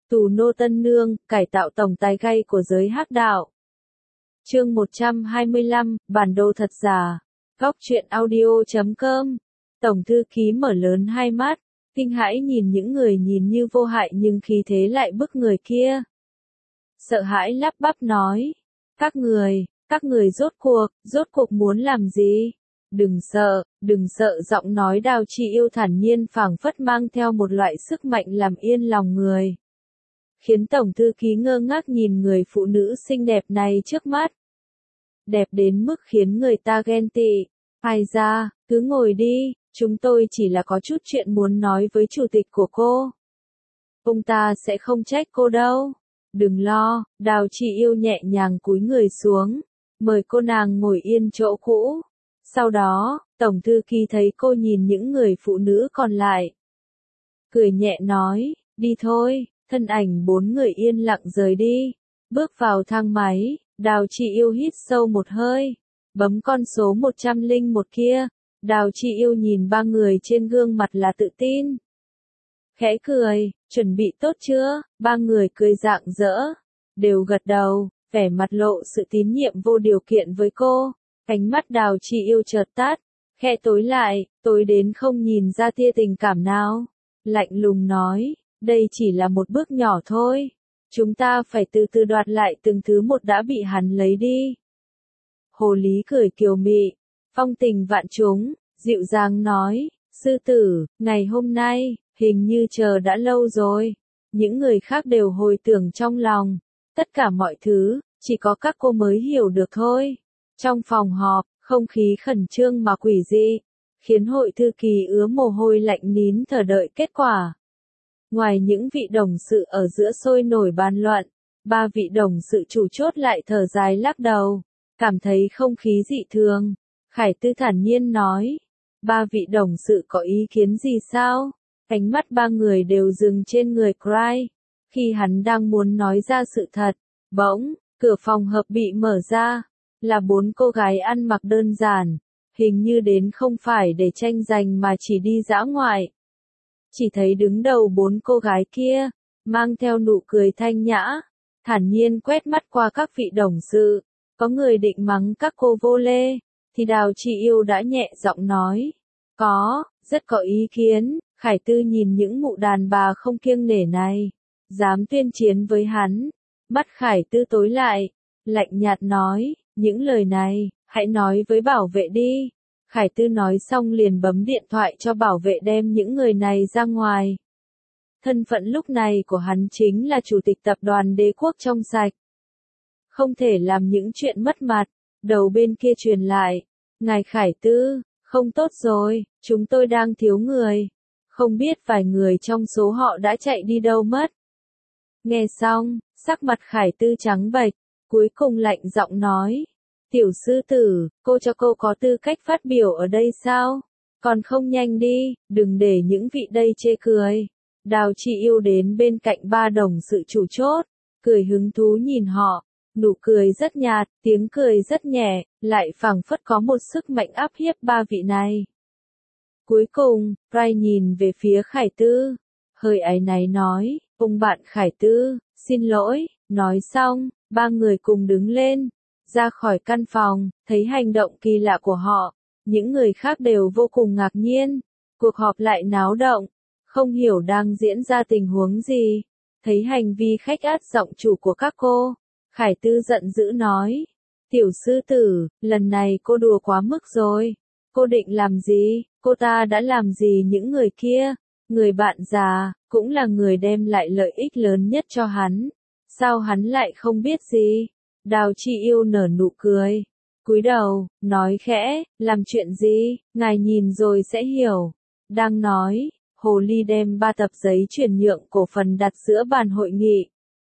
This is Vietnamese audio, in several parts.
Tù nô tân nương, cải tạo tổng tài gay của giới hắc đạo. Chương 125, bản đồ thật giả. Góc truyện audio.com. Tổng thư ký mở lớn hai mắt, kinh hãi nhìn những người nhìn như vô hại nhưng khí thế lại bức người kia. Sợ hãi lắp bắp nói, các người rốt cuộc muốn làm gì? Đừng sợ, giọng nói Đào Chi Yêu thản nhiên phảng phất mang theo một loại sức mạnh làm yên lòng người. Khiến tổng thư ký ngơ ngác nhìn người phụ nữ xinh đẹp này trước mắt. Đẹp đến mức khiến người ta ghen tị. Ai ra, cứ ngồi đi, chúng tôi chỉ là có chút chuyện muốn nói với chủ tịch của cô. Ông ta sẽ không trách cô đâu. Đừng lo, Đào Chi Yêu nhẹ nhàng cúi người xuống, mời cô nàng ngồi yên chỗ cũ. Sau đó, tổng thư ký thấy cô nhìn những người phụ nữ còn lại. Cười nhẹ nói, đi thôi, thân ảnh bốn người yên lặng rời đi. Bước vào thang máy, Đào Chi Yêu hít sâu một hơi, bấm con số 101 kia. Đào Chi Yêu nhìn ba người trên gương mặt là tự tin. Khẽ cười, chuẩn bị tốt chưa? Ba người cười rạng rỡ, đều gật đầu, vẻ mặt lộ sự tín nhiệm vô điều kiện với cô. Ánh mắt Đào Chi Yêu chợt tắt, khẽ tối lại, tối đến không nhìn ra tia tình cảm nào. Lạnh lùng nói, đây chỉ là một bước nhỏ thôi. Chúng ta phải từ từ đoạt lại từng thứ một đã bị hắn lấy đi. Hồ Lý cười kiều mị, phong tình vạn trúng, dịu dàng nói, sư tử, ngày hôm nay, hình như chờ đã lâu rồi. Những người khác đều hồi tưởng trong lòng, tất cả mọi thứ, chỉ có các cô mới hiểu được thôi. Trong phòng họp, không khí khẩn trương mà quỷ dị, khiến hội thư ký ứa mồ hôi lạnh nín thở đợi kết quả. Ngoài những vị đồng sự ở giữa sôi nổi bàn luận, ba vị đồng sự chủ chốt lại thở dài lắc đầu, cảm thấy không khí dị thường. Khải Tư thản nhiên nói, ba vị đồng sự có ý kiến gì sao? Ánh mắt ba người đều dừng trên người Cry. Khi hắn đang muốn nói ra sự thật, bỗng, cửa phòng họp bị mở ra, là bốn cô gái ăn mặc đơn giản, hình như đến không phải để tranh giành mà chỉ đi dã ngoại. Chỉ thấy đứng đầu bốn cô gái kia, mang theo nụ cười thanh nhã, thản nhiên quét mắt qua các vị đồng sự. Có người định mắng các cô vô lê, thì Đào Chi Yêu đã nhẹ giọng nói, rất có ý kiến. Khải Tư nhìn những mụ đàn bà không kiêng nể này, dám tuyên chiến với hắn. Mắt Khải Tư tối lại, lạnh nhạt nói, những lời này, hãy nói với bảo vệ đi. Khải Tư nói xong liền bấm điện thoại cho bảo vệ đem những người này ra ngoài. Thân phận lúc này của hắn chính là chủ tịch tập đoàn Đế Quốc trong sạch. Không thể làm những chuyện mất mặt. Đầu bên kia truyền lại, ngài Khải Tư, không tốt rồi, chúng tôi đang thiếu người. Không biết vài người trong số họ đã chạy đi đâu mất. Nghe xong, sắc mặt Khải Tư trắng bệch, cuối cùng lạnh giọng nói, tiểu sư tử, cô cho cô có tư cách phát biểu ở đây sao? Còn không nhanh đi, đừng để những vị đây chê cười. Đào Chi Yêu đến bên cạnh ba đồng sự chủ chốt, cười hứng thú nhìn họ, nụ cười rất nhạt, tiếng cười rất nhẹ, lại phảng phất có một sức mạnh áp hiếp ba vị này. Cuối cùng, Rai nhìn về phía Khải Tư, hơi áy náy nói, ông bạn Khải Tư, xin lỗi. Nói xong, ba người cùng đứng lên, ra khỏi căn phòng. Thấy hành động kỳ lạ của họ, những người khác đều vô cùng ngạc nhiên. Cuộc họp lại náo động, không hiểu đang diễn ra tình huống gì. Thấy hành vi khách át giọng chủ của các cô, Khải Tư giận dữ nói, tiểu sư tử, lần này cô đùa quá mức rồi. Cô định làm gì? Cô ta đã làm gì những người kia? Người bạn già, cũng là người đem lại lợi ích lớn nhất cho hắn. Sao hắn lại không biết gì? Đào Chi Yêu nở nụ cười, cúi đầu, nói khẽ, làm chuyện gì? Ngài nhìn rồi sẽ hiểu. Đang nói, Hồ Ly đem 3 tập giấy chuyển nhượng cổ phần đặt giữa bàn hội nghị.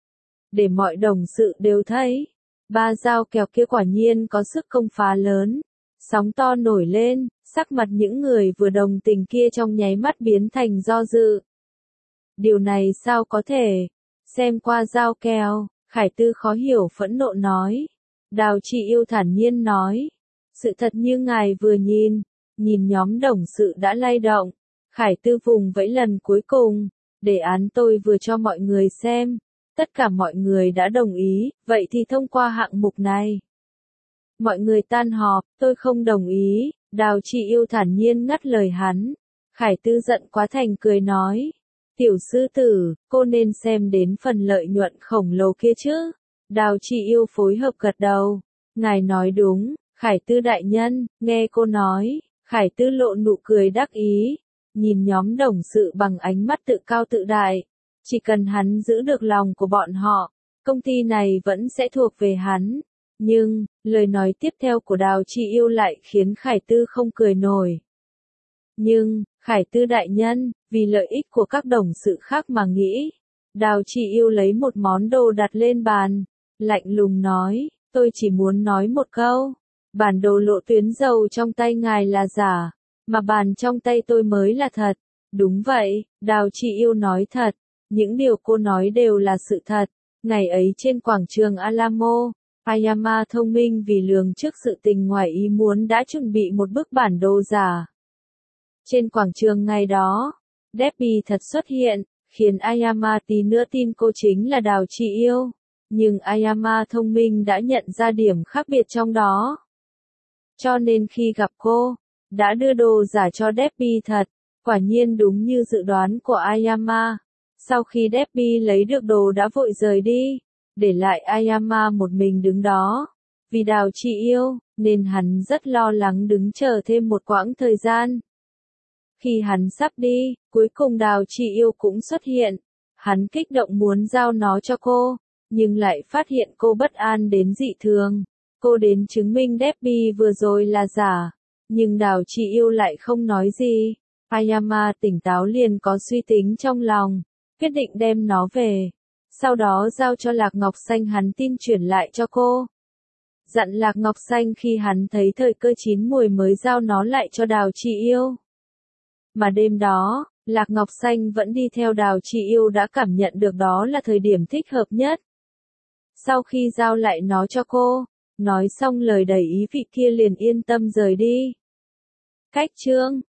Để mọi đồng sự đều thấy, 3 dao kèo kia quả nhiên có sức công phá lớn. Sóng to nổi lên, sắc mặt những người vừa đồng tình kia trong nháy mắt biến thành do dự. Điều này sao có thể? Xem qua dao kèo, Khải Tư khó hiểu phẫn nộ nói. Đào Chi Yêu thản nhiên nói, sự thật như ngài vừa nhìn nhóm đồng sự đã lay động. Khải Tư vùng vẫy lần cuối cùng, đề án tôi vừa cho mọi người xem. Tất cả mọi người đã đồng ý, vậy thì thông qua hạng mục này. Mọi người tan họp, tôi không đồng ý, Đào Chị Yêu thản nhiên ngắt lời hắn. Khải Tư giận quá thành cười nói. Tiểu sư tử, cô nên xem đến phần lợi nhuận khổng lồ kia chứ. Đào Chị Yêu phối hợp gật đầu. Ngài nói đúng, Khải Tư đại nhân, nghe cô nói. Khải Tư lộ nụ cười đắc ý. Nhìn nhóm đồng sự bằng ánh mắt tự cao tự đại. Chỉ cần hắn giữ được lòng của bọn họ, công ty này vẫn sẽ thuộc về hắn. Nhưng, lời nói tiếp theo của Đào Chị Yêu lại khiến Khải Tư không cười nổi. Nhưng, Khải Tư đại nhân, vì lợi ích của các đồng sự khác mà nghĩ. Đào Chị Yêu lấy một món đồ đặt lên bàn, lạnh lùng nói, tôi chỉ muốn nói một câu. Bản đồ lộ tuyến dầu trong tay ngài là giả, mà bàn trong tay tôi mới là thật. Đúng vậy, Đào Chị Yêu nói thật. Những điều cô nói đều là sự thật. Ngày ấy trên quảng trường Alamo, Ayama thông minh vì lường trước sự tình ngoài ý muốn đã chuẩn bị một bức bản đồ giả. Trên quảng trường ngày đó, Debbie thật xuất hiện, khiến Ayama tí nữa tin cô chính là Đào Chị Yêu. Nhưng Ayama thông minh đã nhận ra điểm khác biệt trong đó. Cho nên khi gặp cô, đã đưa đồ giả cho Debbie thật. Quả nhiên đúng như dự đoán của Ayama. Sau khi Debbie lấy được đồ đã vội rời đi, để lại Ayama một mình đứng đó. Vì Đào Chị Yêu, nên hắn rất lo lắng đứng chờ thêm một quãng thời gian. Khi hắn sắp đi, cuối cùng Đào Chị Yêu cũng xuất hiện. Hắn kích động muốn giao nó cho cô, nhưng lại phát hiện cô bất an đến dị thường. Cô đến chứng minh Debbie vừa rồi là giả, nhưng Đào Chị Yêu lại không nói gì. Ayama tỉnh táo liền có suy tính trong lòng, quyết định đem nó về. Sau đó giao cho Lạc Ngọc Xanh hắn tin chuyển lại cho cô. Dặn Lạc Ngọc Xanh khi hắn thấy thời cơ chín muồi mới giao nó lại cho Đào Chị Yêu. Mà đêm đó, Lạc Ngọc Xanh vẫn đi theo Đào Chị Yêu đã cảm nhận được đó là thời điểm thích hợp nhất. Sau khi giao lại nó cho cô, nói xong lời đầy ý vị kia liền yên tâm rời đi. Cách chương